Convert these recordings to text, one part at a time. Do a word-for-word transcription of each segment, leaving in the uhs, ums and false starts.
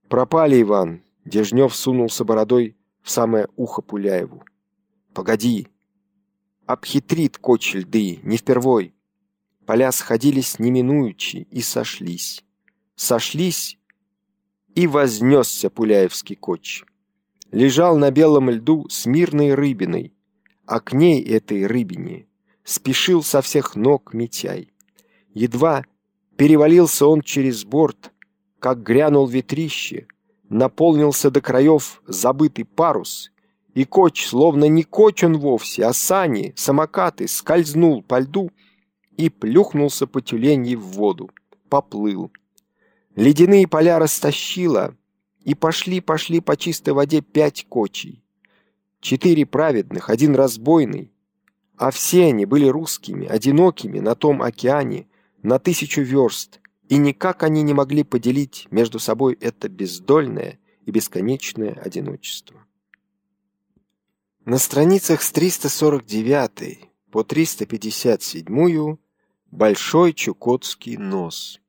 Пропали, Иван. Дежнев сунулся бородой в самое ухо Пуляеву. Погоди. Обхитрит Коч льды, не впервой. Поля сходились неминуючи и сошлись. Сошлись, и вознесся Пуляевский Коч. Лежал на белом льду с мирной рыбиной, а к ней, этой рыбине, спешил со всех ног Митяй. Едва перевалился он через борт, как грянул ветрище, наполнился до краев забытый парус, и Коч, словно не Коч он вовсе, а сани, самокаты, скользнул по льду и плюхнулся по тюленьи в воду, поплыл. Ледяные поля растащило, и пошли-пошли по чистой воде пять кочей. Четыре праведных, один разбойный, а все они были русскими, одинокими на том океане, на тысячу верст, и никак они не могли поделить между собой это бездольное и бесконечное одиночество. На страницах с триста сорок девятой по триста пятьдесят седьмую Большой Чукотский нос.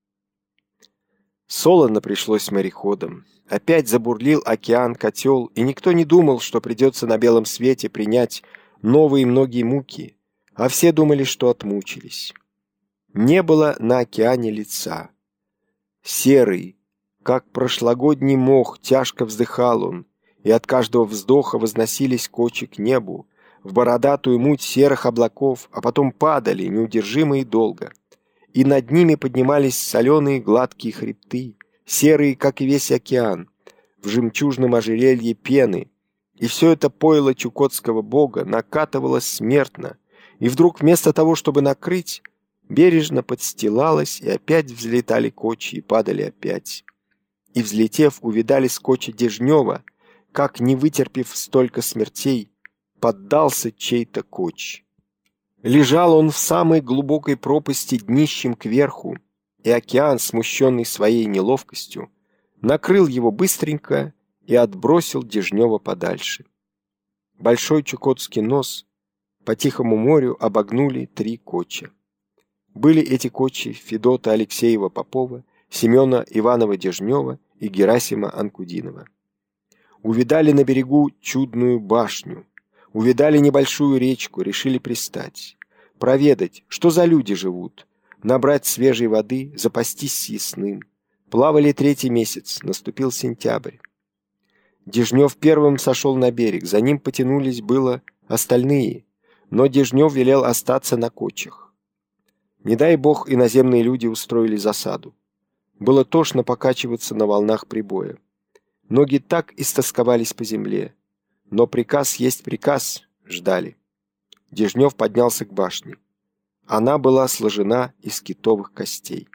Солоно пришлось мореходам. Опять забурлил океан-котел, и никто не думал, что придется на белом свете принять новые многие муки, а все думали, что отмучились. Не было на океане лица. Серый, как прошлогодний мох, тяжко вздыхал он, и от каждого вздоха возносились кочи к небу, в бородатую муть серых облаков, а потом падали неудержимо и долго. И над ними поднимались соленые гладкие хребты, серые, как и весь океан, в жемчужном ожерелье пены, и все это пойло чукотского бога накатывалось смертно, и вдруг вместо того, чтобы накрыть, бережно подстилалось, и опять взлетали кочи и падали опять. И, взлетев, увидали с кочи Дежнева, как, не вытерпев столько смертей, поддался чей-то коч. Лежал он в самой глубокой пропасти днищем кверху, и океан, смущенный своей неловкостью, накрыл его быстренько и отбросил Дежнева подальше. Большой Чукотский нос по Тихому морю обогнули три коча. Были эти кочи Федота Алексеева-Попова, Семена Иванова-Дежнева и Герасима Анкудинова. Увидали на берегу чудную башню, увидали небольшую речку, решили пристать, проведать, что за люди живут, набрать свежей воды, запастись съестным. Плавали третий месяц, наступил сентябрь. Дежнев первым сошел на берег, за ним потянулись было остальные, но Дежнев велел остаться на кочах. Не дай бог, иноземные люди устроили засаду. Было тошно покачиваться на волнах прибоя. Ноги так истосковались по земле, но приказ есть приказ, ждали. Дежнев поднялся к башне. Она была сложена из китовых костей.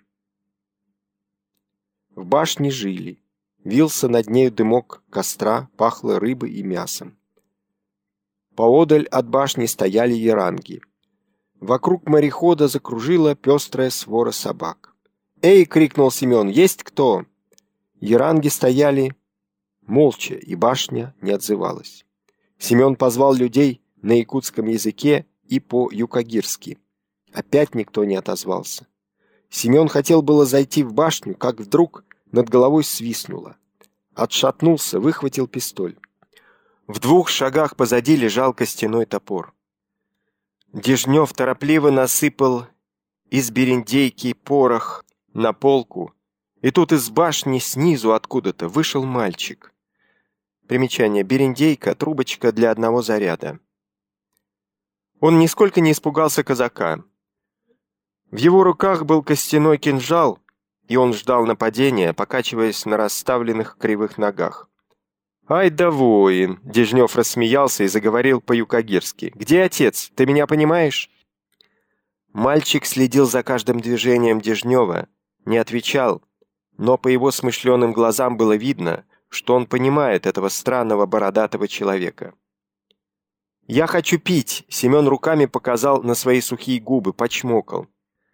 В башне жили. Вился над нею дымок костра, пахло рыбой и мясом. Поодаль от башни стояли яранги. Вокруг морехода закружила пестрая свора собак. «Эй!» — крикнул Семен. «Есть кто?» Яранги стояли молча, и башня не отзывалась. Семен позвал людей на якутском языке и по-юкагирски. Опять никто не отозвался. Семен хотел было зайти в башню, как вдруг над головой свистнуло. Отшатнулся, выхватил пистоль. В двух шагах позади лежал костяной топор. Дежнев торопливо насыпал из берендейки порох на полку, и тут из башни снизу откуда-то вышел мальчик. Примечание: берендейка — трубочка для одного заряда. Он нисколько не испугался казака. В его руках был костяной кинжал, и он ждал нападения, покачиваясь на расставленных кривых ногах. «Ай да воин!» — Дежнев рассмеялся и заговорил по-юкагирски. «Где отец? Ты меня понимаешь?» Мальчик следил за каждым движением Дежнева, не отвечал, но по его смышленым глазам было видно, что он понимает этого странного бородатого человека. «Я хочу пить!» — Семен руками показал на свои сухие губы, почмокал.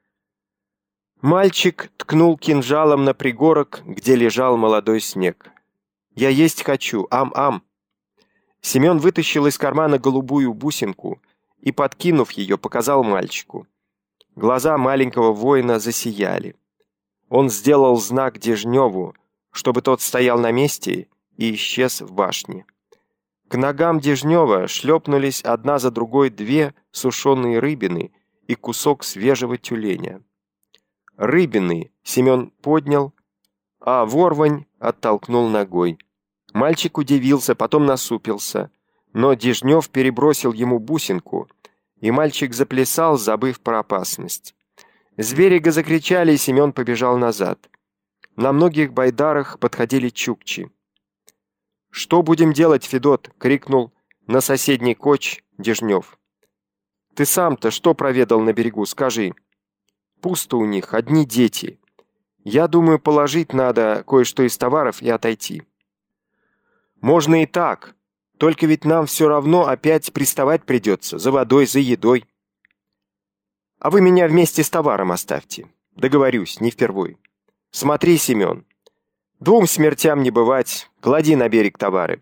Мальчик ткнул кинжалом на пригорок, где лежал молодой снег. «Я есть хочу! Ам-ам!» Семен вытащил из кармана голубую бусинку и, подкинув ее, показал мальчику. Глаза маленького воина засияли. Он сделал знак Дежневу, чтобы тот стоял на месте и исчез в башне. К ногам Дежнева шлепнулись одна за другой две сушеные рыбины и кусок свежего тюленя. Рыбины Семен поднял, а ворвань оттолкнул ногой. Мальчик удивился, потом насупился, но Дежнев перебросил ему бусинку, и мальчик заплясал, забыв про опасность. С берега закричали, и Семен побежал назад. На многих байдарах подходили чукчи. «Что будем делать, Федот?» — крикнул на соседний коч Дежнев. «Ты сам-то что проведал на берегу, скажи?» «Пусто у них, одни дети. Я думаю, положить надо кое-что из товаров и отойти». «Можно и так, только ведь нам все равно опять приставать придется, за водой, за едой». «А вы меня вместе с товаром оставьте. Договорюсь, не впервой. Смотри, Семен, двум смертям не бывать, клади на берег товары».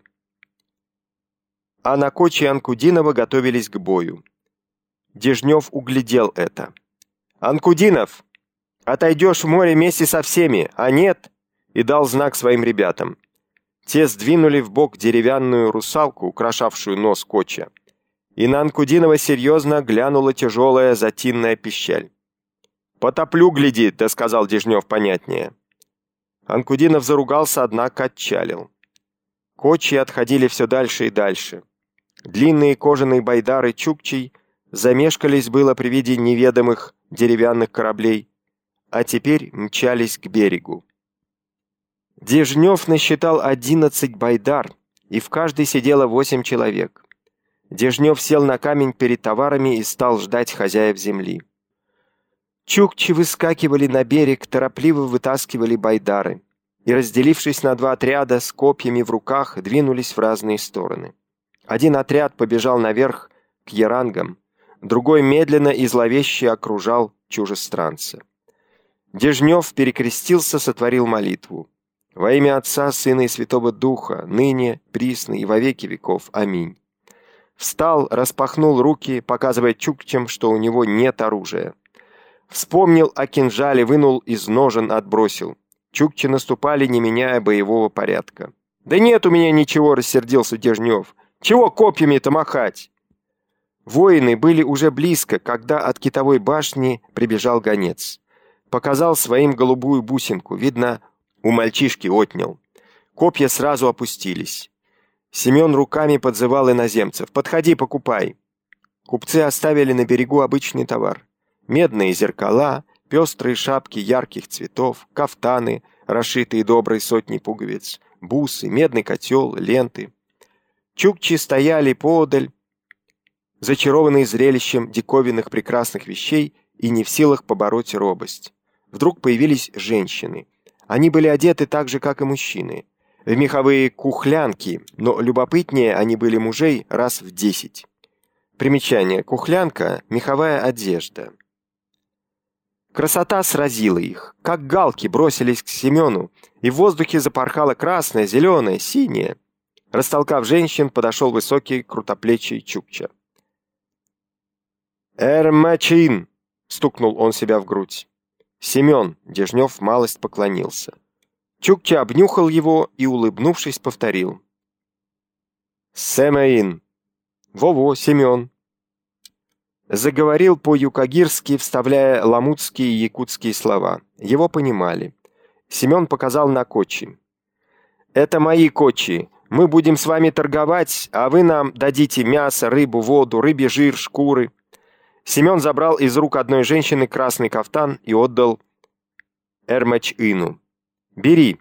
А на коче Анкудинова готовились к бою. Дежнев углядел это. «Анкудинов, отойдешь в море вместе со всеми, а нет?» И дал знак своим ребятам. Те сдвинули в бок деревянную русалку, украшавшую нос коча, и на Анкудинова серьезно глянула тяжелая затинная пищаль. «Потоплю, глядит», — да сказал Дежнев понятнее. Анкудинов заругался, однако отчалил. Кочи отходили все дальше и дальше. Длинные кожаные байдары чукчей замешкались было при виде неведомых деревянных кораблей, а теперь мчались к берегу. Дежнев насчитал одиннадцать байдар, и в каждой сидело восемь человек. Дежнев сел на камень перед товарами и стал ждать хозяев земли. Чукчи выскакивали на берег, торопливо вытаскивали байдары и, разделившись на два отряда, с копьями в руках двинулись в разные стороны. Один отряд побежал наверх к ярангам, другой медленно и зловеще окружал чужестранца. Дежнев перекрестился, сотворил молитву. «Во имя Отца, Сына и Святого Духа, ныне, присно и во веки веков. Аминь». Встал, распахнул руки, показывая чукчам, что у него нет оружия. Вспомнил о кинжале, вынул из ножен, отбросил. Чукчи наступали, не меняя боевого порядка. «Да нет у меня ничего», — рассердился Дежнев. «Чего копьями-то махать?» Воины были уже близко, когда от китовой башни прибежал гонец. Показал своим голубую бусинку, видно, у мальчишки отнял. Копья сразу опустились. Семен руками подзывал иноземцев. «Подходи, покупай». Купцы оставили на берегу обычный товар. Медные зеркала, пестрые шапки ярких цветов, кафтаны, расшитые доброй сотней пуговиц, бусы, медный котел, ленты. Чукчи стояли поодаль, зачарованные зрелищем диковинных прекрасных вещей и не в силах побороть робость. Вдруг появились женщины. Они были одеты так же, как и мужчины, в меховые кухлянки, но любопытнее они были мужей раз в десять. Примечание. Кухлянка – меховая одежда. Красота сразила их, как галки бросились к Семену, и в воздухе запорхало красное, зеленое, синее. Растолкав женщин, подошел высокий, крутоплечий чукча. «Эрмачин!» — стукнул он себя в грудь. «Семен!» — Дежнев малость поклонился. Чукча обнюхал его и, улыбнувшись, повторил. «Сэмаин!» «Во-во, Семен!» Заговорил по-юкагирски, вставляя ламутские и якутские слова. Его понимали. Семен показал на кочи. «Это мои кочи. Мы будем с вами торговать, а вы нам дадите мясо, рыбу, воду, рыбий жир, шкуры». Семен забрал из рук одной женщины красный кафтан и отдал Эрмач-Ину. «Бери».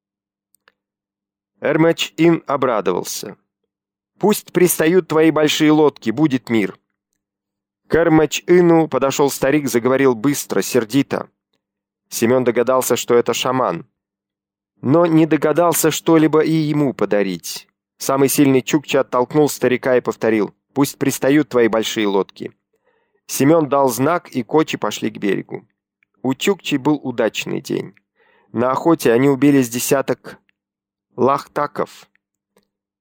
Эрмач-Ин обрадовался. «Пусть пристают твои большие лодки, будет мир». К Эрмач-Ину подошел старик, заговорил быстро, сердито. Семен догадался, что это шаман, но не догадался что-либо и ему подарить. Самый сильный чукча оттолкнул старика и повторил: «Пусть пристают твои большие лодки». Семен дал знак, и кочи пошли к берегу. У чукчей был удачный день. На охоте они убили с десяток лахтаков,